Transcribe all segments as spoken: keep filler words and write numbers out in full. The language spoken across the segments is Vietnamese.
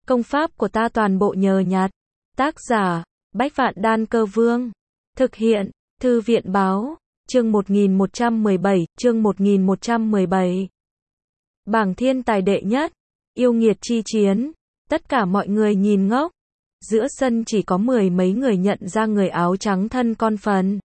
Công pháp của ta toàn bộ nhờ nhặt. Tác giả, Bách Vạn Đan Cơ Vương. Thực hiện, Thư viện Báo. Chương một nghìn một trăm mười bảy, chương một nghìn một trăm mười bảy. Bảng thiên tài đệ nhất, yêu nghiệt chi chiến. Tất cả mọi người nhìn ngốc. Giữa sân chỉ có mười mấy người nhận ra người áo trắng thân con phần.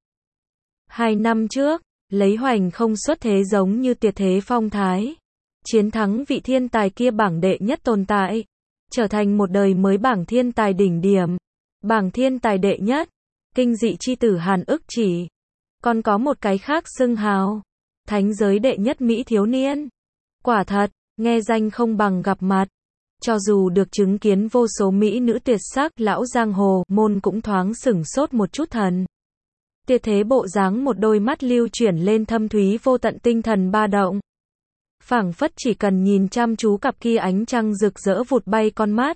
Hai năm trước, lấy hoành không xuất thế giống như tuyệt thế phong thái. Chiến thắng vị thiên tài kia bảng đệ nhất tồn tại. Trở thành một đời mới bảng thiên tài đỉnh điểm. Bảng thiên tài đệ nhất, kinh dị chi tử Hàn Ức Chỉ. Còn có một cái khác xưng hào, thánh giới đệ nhất Mỹ thiếu niên. Quả thật, nghe danh không bằng gặp mặt. Cho dù được chứng kiến vô số Mỹ nữ tuyệt sắc, lão giang hồ môn cũng thoáng sửng sốt một chút thần. Tuyệt thế bộ dáng, một đôi mắt lưu chuyển lên thâm thúy vô tận tinh thần ba động. Phảng phất chỉ cần nhìn chăm chú cặp kia ánh trăng rực rỡ vụt bay con mắt,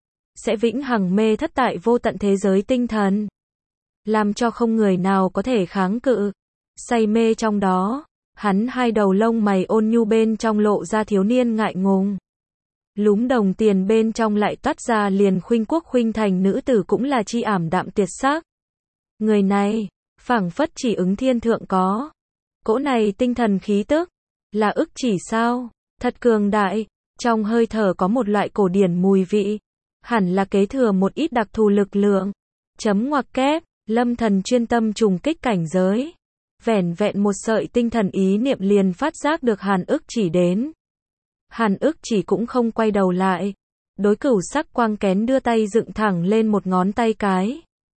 sẽ vĩnh hằng mê thất tại vô tận thế giới tinh thần. Làm cho không người nào có thể kháng cự. Say mê trong đó, hắn hai đầu lông mày ôn nhu bên trong lộ ra thiếu niên ngại ngùng. Lúm đồng tiền bên trong lại toát ra liền khuynh quốc khuynh thành nữ tử cũng là chi ảm đạm tuyệt sắc. Người này, phảng phất chỉ ứng thiên thượng có. Cỗ này tinh thần khí tức, là Ức Chỉ sao? Thật cường đại, trong hơi thở có một loại cổ điển mùi vị. Hẳn là kế thừa một ít đặc thù lực lượng. Chấm ngoặc kép, Lâm Thần chuyên tâm trùng kích cảnh giới. Vẻn vẹn một sợi tinh thần ý niệm liền phát giác được Hàn Ức Chỉ đến. Hàn Ức Chỉ cũng không quay đầu lại. Đối cửu sắc quang kén đưa tay dựng thẳng lên một ngón tay cái.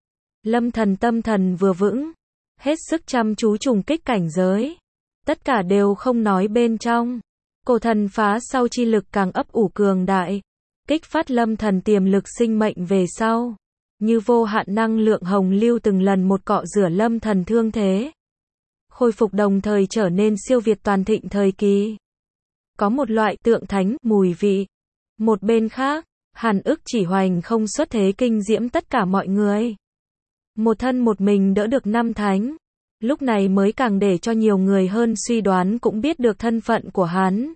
Lâm Thần tâm thần vừa vững, hết sức chăm chú trùng kích cảnh giới. Tất cả đều không nói bên trong. Cổ thần phá sau chi lực càng ấp ủ cường đại. Kích phát Lâm Thần tiềm lực sinh mệnh về sau. Như vô hạn năng lượng hồng lưu từng lần một cọ rửa Lâm Thần thương thế. Khôi phục đồng thời trở nên siêu việt toàn thịnh thời kỳ. Có một loại tượng thánh, mùi vị. Một bên khác, Hàn Ức Chỉ hoành không xuất thế kinh diễm tất cả mọi người. Một thân một mình đỡ được năm thánh. Lúc này mới càng để cho nhiều người hơn suy đoán cũng biết được thân phận của hắn.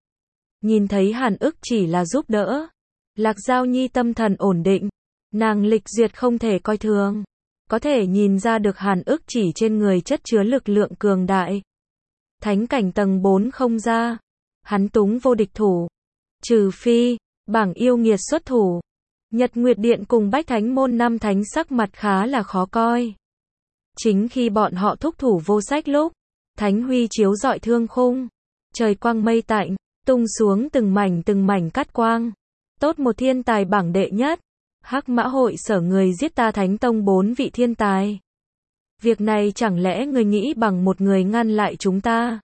Nhìn thấy Hàn Ức Chỉ là giúp đỡ. Lạc Giao Nhi tâm thần ổn định. Nàng lịch duyệt không thể coi thường. Có thể nhìn ra được Hàn Ức Chỉ trên người chất chứa lực lượng cường đại. Thánh cảnh tầng bốn không ra. Hắn túng vô địch thủ. Trừ phi, bảng yêu nghiệt xuất thủ. Nhật Nguyệt Điện cùng Bách Thánh Môn năm thánh sắc mặt khá là khó coi. Chính khi bọn họ thúc thủ vô sách lúc, thánh huy chiếu rọi thương khung. Trời quang mây tạnh, tung xuống từng mảnh từng mảnh cát quang. Tốt một thiên tài bảng đệ nhất. Hắc Mã hội sở người giết ta Thánh Tông bốn vị thiên tài. Việc này chẳng lẽ người nghĩ bằng một người ngăn lại chúng ta?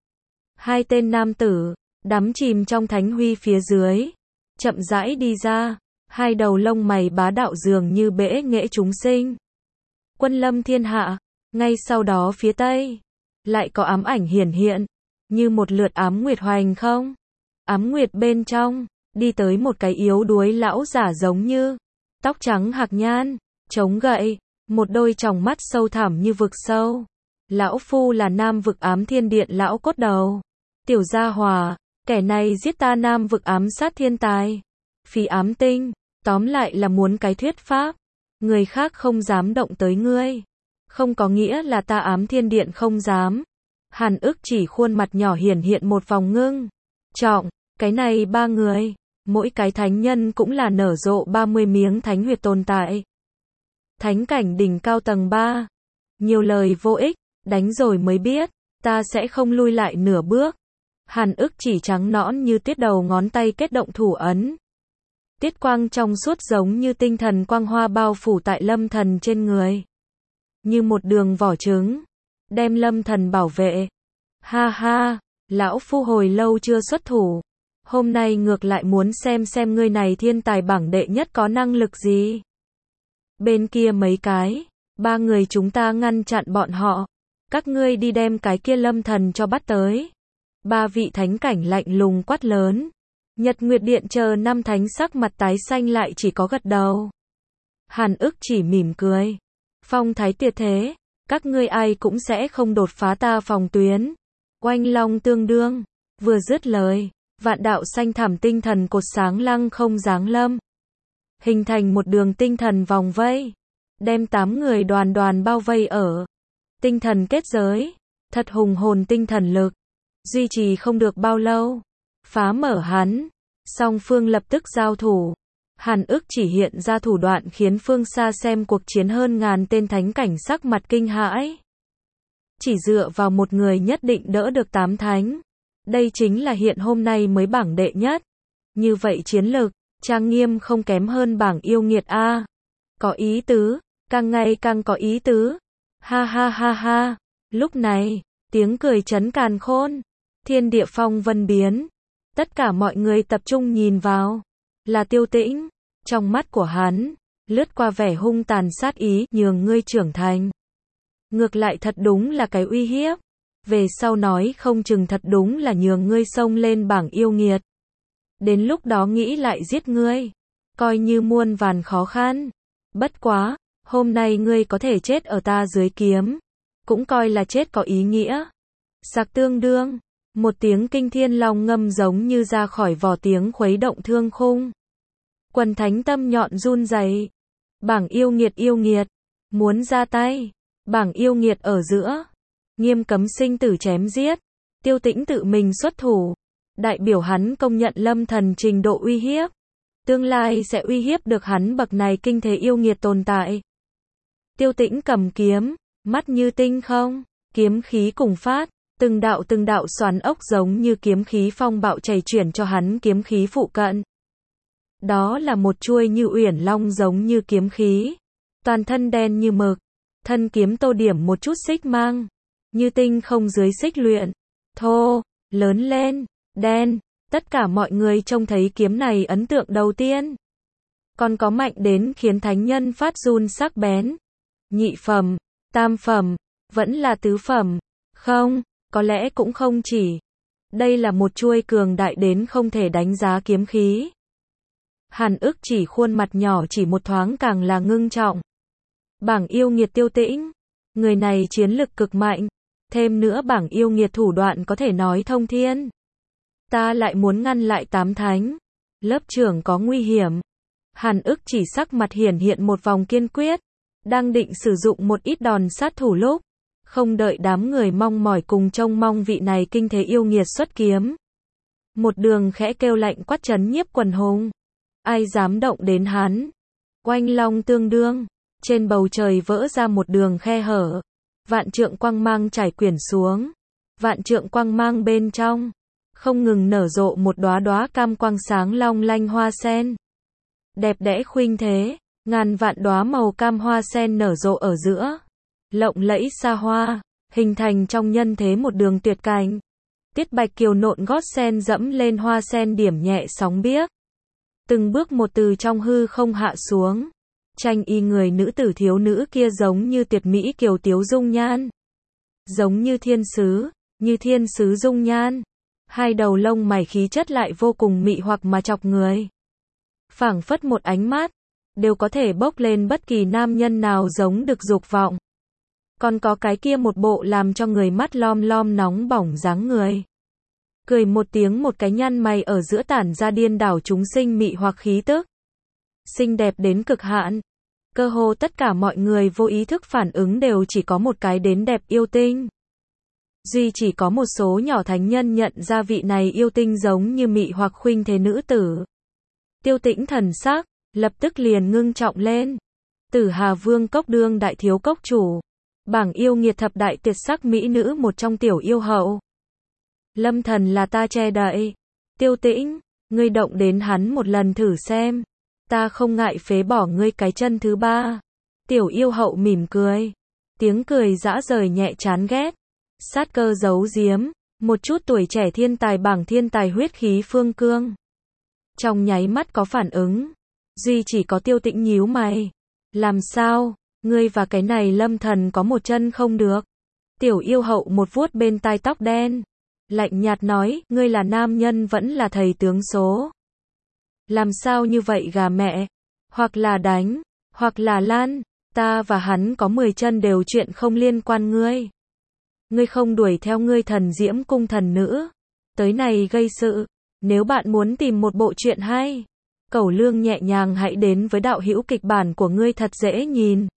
Hai tên nam tử, đắm chìm trong thánh huy phía dưới. Chậm rãi đi ra, hai đầu lông mày bá đạo dường như bể nghệ chúng sinh. Quân lâm thiên hạ, ngay sau đó phía tây. Lại có ám ảnh hiển hiện, như một lượt ám nguyệt hoành không. Ám nguyệt bên trong, đi tới một cái yếu đuối lão giả giống như. Tóc trắng hạc nhan, chống gậy, một đôi tròng mắt sâu thẳm như vực sâu. Lão phu là Nam Vực Ám Thiên Điện lão cốt đầu. Tiểu gia hòa, kẻ này giết ta Nam Vực ám sát thiên tài. Phí ám tinh, tóm lại là muốn cái thuyết pháp. Người khác không dám động tới ngươi. Không có nghĩa là ta Ám Thiên Điện không dám. Hàn Ức Chỉ khuôn mặt nhỏ hiển hiện một vòng ngưng. Trọng, cái này ba người. Mỗi cái thánh nhân cũng là nở rộ ba mươi miếng thánh huyệt tồn tại. Thánh cảnh đỉnh cao tầng ba. Nhiều lời vô ích, đánh rồi mới biết, ta sẽ không lui lại nửa bước. Hàn Ức Chỉ trắng nõn như tuyết đầu ngón tay kết động thủ ấn. Tiết quang trong suốt giống như tinh thần quang hoa bao phủ tại Lâm Thần trên người. Như một đường vỏ trứng, đem Lâm Thần bảo vệ. Ha ha, lão phu hồi lâu chưa xuất thủ. Hôm nay ngược lại muốn xem xem ngươi này thiên tài bảng đệ nhất có năng lực gì. Bên kia mấy cái, ba người chúng ta ngăn chặn bọn họ. Các ngươi đi đem cái kia Lâm Thần cho bắt tới. Ba vị thánh cảnh lạnh lùng quát lớn. Nhật Nguyệt Điện chờ năm thánh sắc mặt tái xanh lại chỉ có gật đầu. Hàn Ức Chỉ mỉm cười. Phong thái tuyệt thế, các ngươi ai cũng sẽ không đột phá ta phòng tuyến. Oanh long tương đương, vừa dứt lời. Vạn đạo xanh thẳm tinh thần cột sáng lăng không giáng lâm. hình thành một đường tinh thần vòng vây, đem tám người đoàn đoàn bao vây ở tinh thần kết giới, thật hùng hồn tinh thần lực, duy trì không được bao lâu, phá mở hắn, song phương lập tức giao thủ. Hàn Ức chỉ hiện ra thủ đoạn khiến phương xa xem cuộc chiến hơn ngàn tên thánh cảnh sắc mặt kinh hãi. Chỉ dựa vào một người nhất định đỡ được tám thánh. Đây chính là hiện hôm nay mới bảng đệ nhất. Như vậy chiến lực, trang nghiêm không kém hơn bảng yêu nghiệt A. Có ý tứ, càng ngày càng có ý tứ. Ha ha ha ha. Lúc này, tiếng cười chấn càn khôn. Thiên địa phong vân biến. Tất cả mọi người tập trung nhìn vào. Là Tiêu Tĩnh. Trong mắt của hắn, lướt qua vẻ hung tàn sát ý, nhường ngươi trưởng thành. Ngược lại thật đúng là cái uy hiếp. Về sau nói không chừng thật đúng là nhường ngươi xông lên bảng yêu nghiệt. Đến lúc đó nghĩ lại giết ngươi. Coi như muôn vàn khó khăn. Bất quá, hôm nay ngươi có thể chết ở ta dưới kiếm. Cũng coi là chết có ý nghĩa. Sạc tương đương. Một tiếng kinh thiên long ngâm giống như ra khỏi vỏ tiếng khuấy động thương khung. Quần thánh tâm nhọn run rẩy. Bảng yêu nghiệt yêu nghiệt. Muốn ra tay. Bảng yêu nghiệt ở giữa. Nghiêm cấm sinh tử chém giết. Tiêu Tĩnh tự mình xuất thủ. Đại biểu hắn công nhận Lâm Thần trình độ uy hiếp. Tương lai sẽ uy hiếp được hắn bậc này kinh thế yêu nghiệt tồn tại. Tiêu Tĩnh cầm kiếm. Mắt như tinh không. Kiếm khí cùng phát. Từng đạo từng đạo xoắn ốc giống như kiếm khí phong bạo chảy chuyển cho hắn kiếm khí phụ cận. Đó là một chuôi như uyển long giống như kiếm khí. Toàn thân đen như mực. Thân kiếm tô điểm một chút xích mang. Như tinh không dưới xích luyện. Thô, lớn lên, đen. Tất cả mọi người trông thấy kiếm này ấn tượng đầu tiên. Còn có mạnh đến khiến thánh nhân phát run sắc bén. Nhị phẩm, tam phẩm, vẫn là tứ phẩm. Không, có lẽ cũng không chỉ. Đây là một chuôi cường đại đến không thể đánh giá kiếm khí. Hàn Ức chỉ khuôn mặt nhỏ chỉ một thoáng càng là ngưng trọng. Bảng yêu nghiệt Tiêu Tĩnh. Người này chiến lực cực mạnh. Thêm nữa bảng yêu nghiệt thủ đoạn có thể nói thông thiên. Ta lại muốn ngăn lại tám thánh. Lớp trưởng có nguy hiểm. Hàn Ức chỉ sắc mặt hiển hiện một vòng kiên quyết. Đang định sử dụng một ít đòn sát thủ lúc. Không đợi đám người mong mỏi cùng trông mong vị này kinh thế yêu nghiệt xuất kiếm. Một đường khẽ kêu lạnh quát chấn nhiếp quần hùng. Ai dám động đến hắn. Oanh long tương đương. Trên bầu trời vỡ ra một đường khe hở. Vạn trượng quang mang trải quyển xuống. Vạn trượng quang mang bên trong. Không ngừng nở rộ một đóa đóa cam quang sáng long lanh hoa sen. Đẹp đẽ khuynh thế. Ngàn vạn đóa màu cam hoa sen nở rộ ở giữa. Lộng lẫy xa hoa. Hình thành trong nhân thế một đường tuyệt cảnh. Tiết Bạch Kiều nộn gót sen dẫm lên hoa sen điểm nhẹ sóng biếc. Từng bước một từ trong hư không hạ xuống. Tranh y người nữ tử thiếu nữ kia giống như tuyệt mỹ kiều tiếu dung nhan. Giống như thiên sứ, như thiên sứ dung nhan. Hai đầu lông mày khí chất lại vô cùng mị hoặc mà chọc người. Phảng phất một ánh mắt, đều có thể bốc lên bất kỳ nam nhân nào giống được dục vọng. Còn có cái kia một bộ làm cho người mắt lom lom nóng bỏng dáng người. Cười một tiếng một cái nhăn mày ở giữa tản ra điên đảo chúng sinh mị hoặc khí tức. Xinh đẹp đến cực hạn. Cơ hồ tất cả mọi người vô ý thức phản ứng đều chỉ có một cái đến đẹp yêu tinh. Duy chỉ có một số nhỏ thánh nhân nhận ra vị này yêu tinh giống như mị hoặc khuynh thế nữ tử. Tiêu Tĩnh thần sắc, lập tức liền ngưng trọng lên. Tử Hà Vương cốc đương đại thiếu cốc chủ. Bảng yêu nghiệt thập đại tuyệt sắc mỹ nữ một trong tiểu yêu hậu. Lâm Thần là ta che đậy. Tiêu Tĩnh, ngươi động đến hắn một lần thử xem. Ta không ngại phế bỏ ngươi cái chân thứ ba. Tiểu yêu hậu mỉm cười. Tiếng cười dã rời nhẹ chán ghét. Sát cơ giấu giếm. Một chút tuổi trẻ thiên tài bảng thiên tài huyết khí phương cương. Trong nháy mắt có phản ứng. Duy chỉ có Tiêu Tĩnh nhíu mày. Làm sao? Ngươi và cái này Lâm Thần có một chân không được. Tiểu yêu hậu một vuốt bên tai tóc đen. Lạnh nhạt nói, ngươi là nam nhân vẫn là thầy tướng số. Làm sao như vậy gà mẹ? Hoặc là đánh, hoặc là lan, ta và hắn có mười chân đều chuyện không liên quan ngươi. Ngươi không đuổi theo ngươi thần diễm cung thần nữ. Tới này gây sự, nếu bạn muốn tìm một bộ truyện hay, Cẩu Lương nhẹ nhàng hãy đến với đạo hữu kịch bản của ngươi thật dễ nhìn.